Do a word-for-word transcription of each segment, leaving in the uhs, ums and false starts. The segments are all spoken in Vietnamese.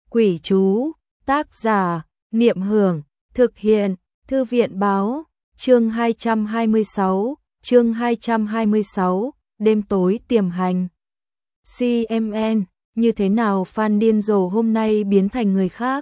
Quỷ chú, tác giả, Niệm Hưởng, thực hiện, Thư viện báo, chương hai trăm hai mươi sáu, chương hai trăm hai mươi sáu, đêm tối tiềm hành. xê em en, như thế nào Phan điên rồ hôm nay biến thành người khác?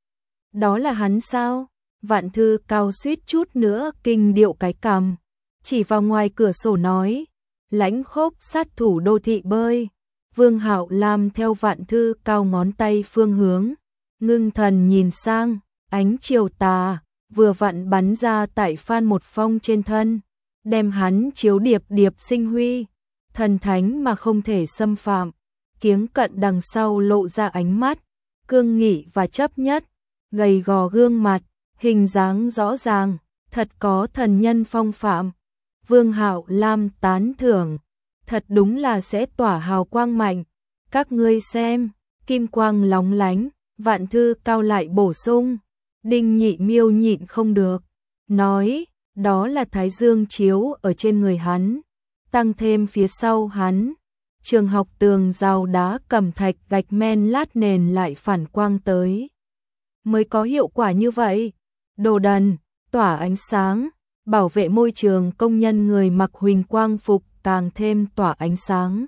Đó là hắn sao? Vạn Thư Cao suýt chút nữa kinh điệu cái cằm, chỉ vào ngoài cửa sổ nói, lãnh khốc sát thủ đô thị bơi. Vương Hạo Lam theo Vạn Thư Cao ngón tay phương hướng, ngưng thần nhìn sang, ánh chiều tà vừa vặn bắn ra tại Phan Một Phong trên thân, đem hắn chiếu điệp điệp sinh huy, thần thánh mà không thể xâm phạm. Kiếng cận đằng sau lộ ra ánh mắt cương nghị và chấp nhất, gầy gò gương mặt, hình dáng rõ ràng, thật có thần nhân phong phạm. Vương Hạo Lam tán thưởng, thật đúng là sẽ tỏa hào quang mạnh. Các ngươi xem, kim quang lóng lánh. Vạn Thư Cao lại bổ sung. Đinh Nhị Miêu nhịn không được, nói, đó là thái dương chiếu ở trên người hắn, tăng thêm phía sau hắn, trường học tường rào đá cẩm thạch gạch men lát nền lại phản quang tới, mới có hiệu quả như vậy. Đồ đần, tỏa ánh sáng, bảo vệ môi trường công nhân người mặc huỳnh quang phục càng thêm tỏa ánh sáng.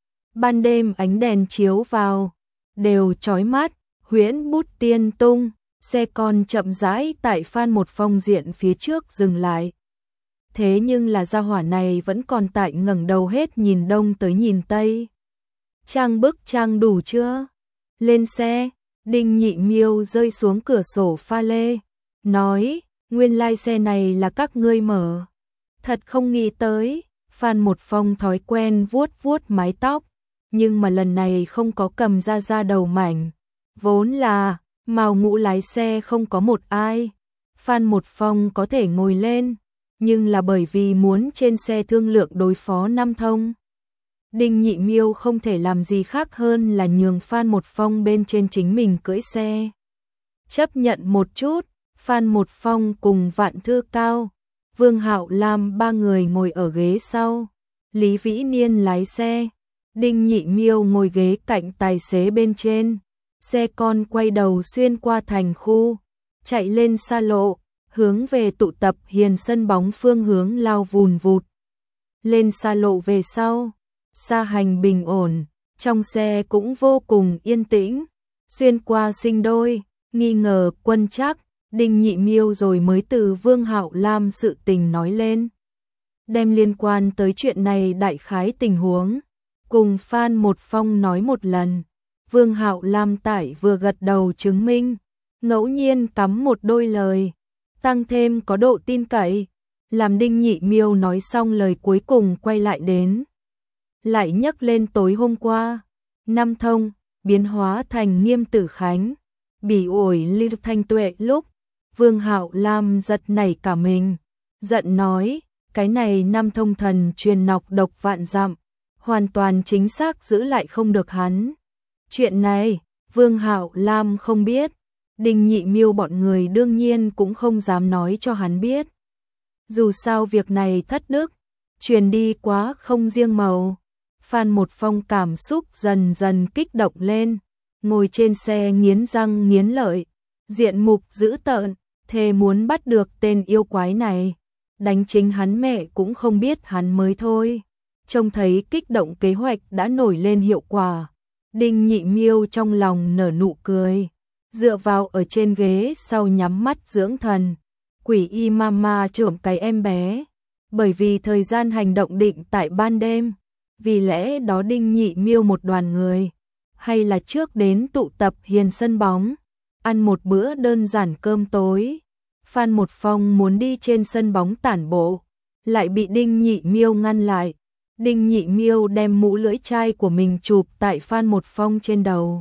Ban đêm ánh đèn chiếu vào, đều chói mắt, huyễn bút tiên tung. Xe con chậm rãi tại Phan Một Phong diện phía trước dừng lại. Thế nhưng là gia hỏa này vẫn còn tại ngẩng đầu hết nhìn đông tới nhìn tây. Trang bức trang đủ chưa? Lên xe. Đinh Nhị Miêu rơi xuống cửa sổ pha lê, nói, nguyên lai xe này là các ngươi mở. Thật không nghĩ tới. Phan Một Phong thói quen vuốt vuốt mái tóc, nhưng mà lần này không có cầm ra da đầu mảnh. Vốn là Mào Ngũ lái xe không có một ai, Phan Một Phong có thể ngồi lên, nhưng là bởi vì muốn trên xe thương lượng đối phó Nam Thông. Đinh Nhị Miêu không thể làm gì khác hơn là nhường Phan Một Phong bên trên chính mình cưỡi xe. Chấp nhận một chút, Phan Một Phong cùng Vạn Thư Cao, Vương Hạo Lam ba người ngồi ở ghế sau, Lý Vĩ Niên lái xe, Đinh Nhị Miêu ngồi ghế cạnh tài xế bên trên. Xe con quay đầu xuyên qua thành khu, chạy lên xa lộ, hướng về tụ tập hiền sân bóng phương hướng lao vùn vụt. Lên xa lộ về sau, xa hành bình ổn, trong xe cũng vô cùng yên tĩnh. Xuyên qua sinh đôi, nghi ngờ Quân Trác, Đinh Nhị Miêu rồi mới từ Vương Hạo Lam sự tình nói lên. Đem liên quan tới chuyện này đại khái tình huống, cùng Phan Một Phong nói một lần. Vương Hạo Lam tải vừa gật đầu chứng minh, ngẫu nhiên cắm một đôi lời, tăng thêm có độ tin cậy, làm Đinh Nhị Miêu nói xong lời cuối cùng quay lại đến. Lại nhắc lên tối hôm qua, Nam Thông, biến hóa thành Nghiêm Tử Khánh, bỉ ổi Lưu Thanh Tuệ lúc, Vương Hạo Lam giật nảy cả mình, giận nói, cái này Nam Thông thần truyền nọc độc vạn dặm, hoàn toàn chính xác giữ lại không được hắn. Chuyện này, Vương Hạo Lam không biết, Đinh Nhị Miêu bọn người đương nhiên cũng không dám nói cho hắn biết. Dù sao việc này thất đức, truyền đi quá không riêng màu. Phan Một Phong cảm xúc dần dần kích động lên, ngồi trên xe nghiến răng nghiến lợi, diện mục dữ tợn, thề muốn bắt được tên yêu quái này, đánh chính hắn mẹ cũng không biết hắn mới thôi. Trông thấy kích động kế hoạch đã nổi lên hiệu quả. Đinh Nhị Miêu trong lòng nở nụ cười, dựa vào ở trên ghế sau nhắm mắt dưỡng thần. Quỷ y mama trộm cái em bé, bởi vì thời gian hành động định tại ban đêm, vì lẽ đó Đinh Nhị Miêu một đoàn người, hay là trước đến tụ tập hiền sân bóng, ăn một bữa đơn giản cơm tối. Phan Một Phong muốn đi trên sân bóng tản bộ, lại bị Đinh Nhị Miêu ngăn lại. Đinh Nhị Miêu đem mũ lưỡi chai của mình chụp tại Phan Một Phong trên đầu.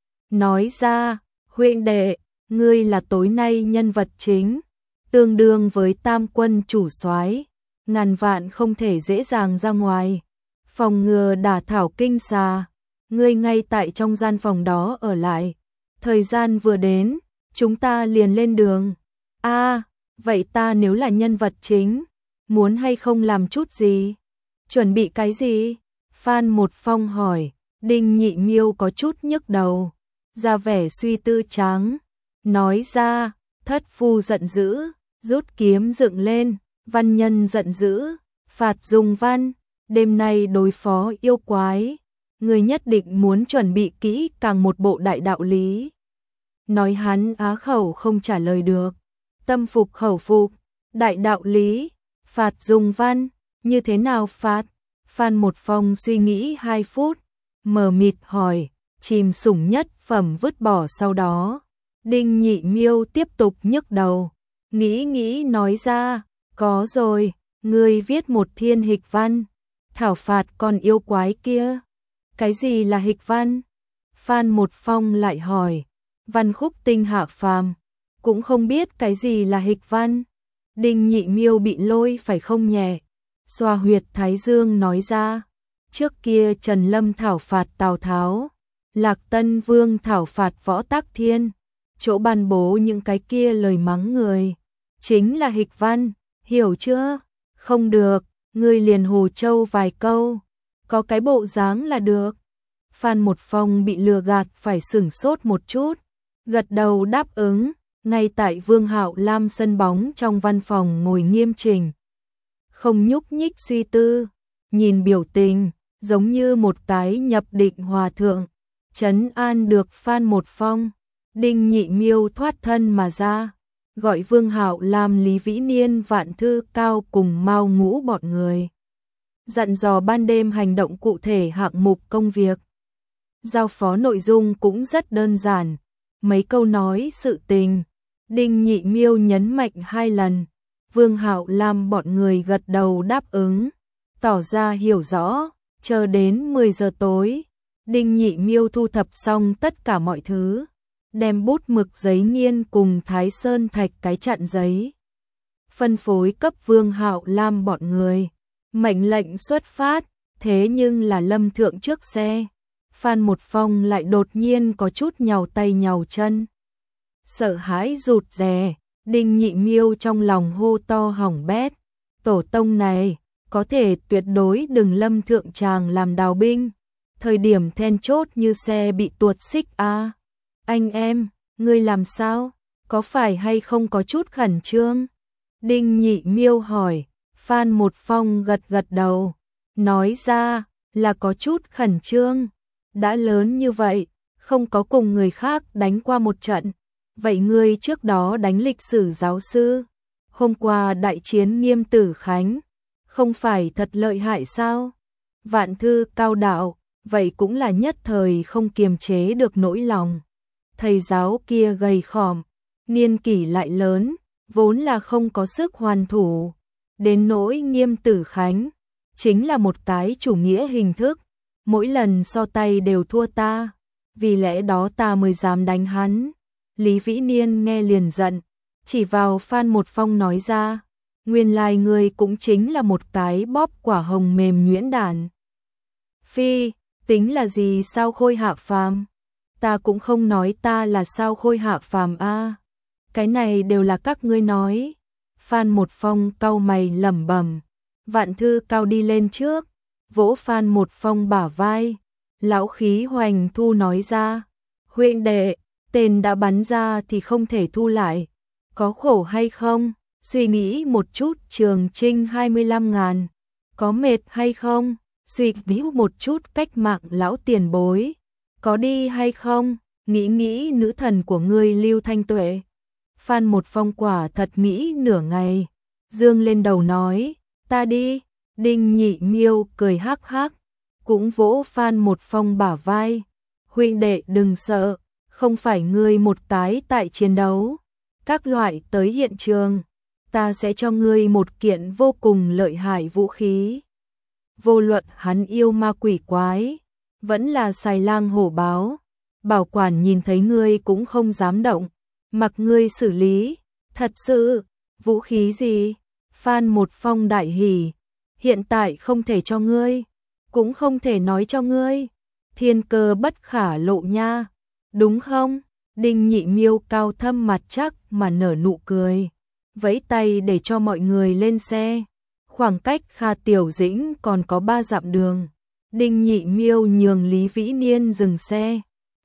Nói ra, huynh đệ, ngươi là tối nay nhân vật chính, tương đương với tam quân chủ soái, ngàn vạn không thể dễ dàng ra ngoài, phòng ngừa đả thảo kinh xà, ngươi ngay tại trong gian phòng đó ở lại, thời gian vừa đến, chúng ta liền lên đường. A, à, vậy ta nếu là nhân vật chính, muốn hay không làm chút gì? Chuẩn bị cái gì? Phan Một Phong hỏi. Đinh Nhị Miêu có chút nhức đầu, ra vẻ suy tư trắng, nói ra, thất phu giận dữ, rút kiếm dựng lên, văn nhân giận dữ, phạt dùng văn, đêm nay đối phó yêu quái, người nhất định muốn chuẩn bị kỹ càng một bộ đại đạo lý. Nói hắn á khẩu không trả lời được, tâm phục khẩu phục, đại đạo lý, phạt dùng văn, như thế nào phạt? Phan Một Phong suy nghĩ hai phút, mờ mịt hỏi, chìm sủng nhất phẩm vứt bỏ sau đó. Đinh Nhị Miêu tiếp tục nhức đầu, nghĩ nghĩ nói ra, có rồi, ngươi viết một thiên hịch văn, thảo phạt con yêu quái kia. Cái gì là hịch văn? Phan Một Phong lại hỏi, văn khúc tinh hạ phàm, cũng không biết cái gì là hịch văn. Đinh Nhị Miêu bị lôi phải không nhẹ, xoa huyệt thái dương nói ra, trước kia Trần Lâm thảo phạt Tào Tháo, Lạc Tân Vương thảo phạt Võ Tắc Thiên, chỗ ban bố những cái kia lời mắng người, chính là hịch văn, hiểu chưa? Không được, ngươi liền Hồ Châu vài câu, có cái bộ dáng là được. Phan Một Phong bị lừa gạt phải sửng sốt một chút, gật đầu đáp ứng, ngay tại Vương Hạo Lam sân bóng trong văn phòng ngồi nghiêm chỉnh, không nhúc nhích suy tư, nhìn biểu tình, giống như một cái nhập định hòa thượng, trấn an được Phan Một Phong. Đinh Nhị Miêu thoát thân mà ra, gọi Vương Hạo Lam, Lý Vĩ Niên, Vạn Thư Cao cùng Mao Ngũ bọn người, dặn dò ban đêm hành động cụ thể hạng mục công việc. Giao phó nội dung cũng rất đơn giản, mấy câu nói sự tình, Đinh Nhị Miêu nhấn mạnh hai lần, Vương Hạo Lam bọn người gật đầu đáp ứng, tỏ ra hiểu rõ, chờ đến mười giờ tối, Đinh Nhị Miêu thu thập xong tất cả mọi thứ, đem bút mực giấy nghiên cùng Thái Sơn Thạch cái chặn giấy, phân phối cấp Vương Hạo Lam bọn người, mệnh lệnh xuất phát, thế nhưng là Lâm Thượng trước xe. Phan Một Phong lại đột nhiên có chút nhàu tay nhàu chân, sợ hãi rụt rè. Đinh Nhị Miêu trong lòng hô to hỏng bét, tổ tông này, có thể tuyệt đối đừng Lâm Thượng chàng làm đào binh, thời điểm then chốt như xe bị tuột xích a. À, anh em, ngươi làm sao, có phải hay không có chút khẩn trương? Đinh Nhị Miêu hỏi. Phan Một Phong gật gật đầu, nói ra là có chút khẩn trương, đã lớn như vậy, không có cùng người khác đánh qua một trận. Vậy ngươi trước đó đánh lịch sử giáo sư, hôm qua đại chiến Nghiêm Tử Khánh, không phải thật lợi hại sao? Vạn Thư Cao đạo, vậy cũng là nhất thời không kiềm chế được nỗi lòng. Thầy giáo kia gầy khòm, niên kỷ lại lớn, vốn là không có sức hoàn thủ. Đến nỗi Nghiêm Tử Khánh, chính là một cái chủ nghĩa hình thức, mỗi lần so tay đều thua ta, vì lẽ đó ta mới dám đánh hắn. Lý Vĩ Niên nghe liền giận, chỉ vào Phan Một Phong nói ra, nguyên lai ngươi cũng chính là một cái bóp quả hồng mềm nhuyễn đản. Phi, tính là gì sao khôi hạ phàm? Ta cũng không nói ta là sao khôi hạ phàm a. Cái này đều là các ngươi nói. Phan Một Phong cau mày lẩm bẩm. Vạn Thư Cao đi lên trước, vỗ Phan Một Phong bả vai, lão khí hoành thu nói ra, huynh đệ, tên đã bắn ra thì không thể thu lại, có khổ hay không? Suy nghĩ một chút, Trường Trinh hai mươi lăm ngàn, có mệt hay không? Suy nghĩ một chút, cách mạng lão tiền bối, có đi hay không? Nghĩ nghĩ nữ thần của ngươi Lưu Thanh Tuệ. Phan Một Phong quả thật nghĩ nửa ngày, dương lên đầu nói, ta đi. Đinh Nhị Miêu cười hắc hắc, cũng vỗ Phan Một Phong bả vai, huynh đệ đừng sợ, không phải ngươi một cái tại chiến đấu, các loại tới hiện trường, ta sẽ cho ngươi một kiện vô cùng lợi hại vũ khí. Vô luận hắn yêu ma quỷ quái, vẫn là xài lang hổ báo, bảo quản nhìn thấy ngươi cũng không dám động, mặc ngươi xử lý. Thật sự? Vũ khí gì? Phan Một Phong đại hỉ, hiện tại không thể cho ngươi, cũng không thể nói cho ngươi, thiên cơ bất khả lộ nha, đúng không? Đinh Nhị Miêu cao thâm mặt chắc mà nở nụ cười, vẫy tay để cho mọi người lên xe. Khoảng cách Kha Tiểu Dĩnh còn có ba dặm đường. Đinh Nhị Miêu nhường Lý Vĩ Niên dừng xe,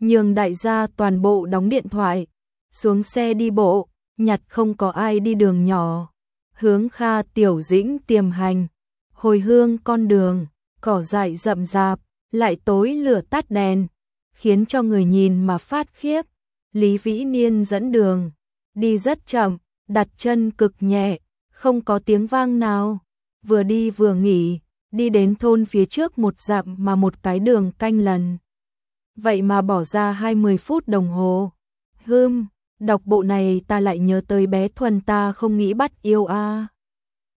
nhường đại gia toàn bộ đóng điện thoại, xuống xe đi bộ, nhặt không có ai đi đường nhỏ, hướng Kha Tiểu Dĩnh tiềm hành. Hồi hương con đường, cỏ dại rậm rạp, lại tối lửa tắt đèn, khiến cho người nhìn mà phát khiếp. Lý Vĩ Niên dẫn đường, đi rất chậm, đặt chân cực nhẹ, không có tiếng vang nào, vừa đi vừa nghỉ, đi đến thôn phía trước một dặm mà một cái đường canh lần. Vậy mà bỏ ra hai mươi phút đồng hồ. Hừm, đọc bộ này ta lại nhớ tới bé Thuần ta không nghĩ bắt yêu a. À.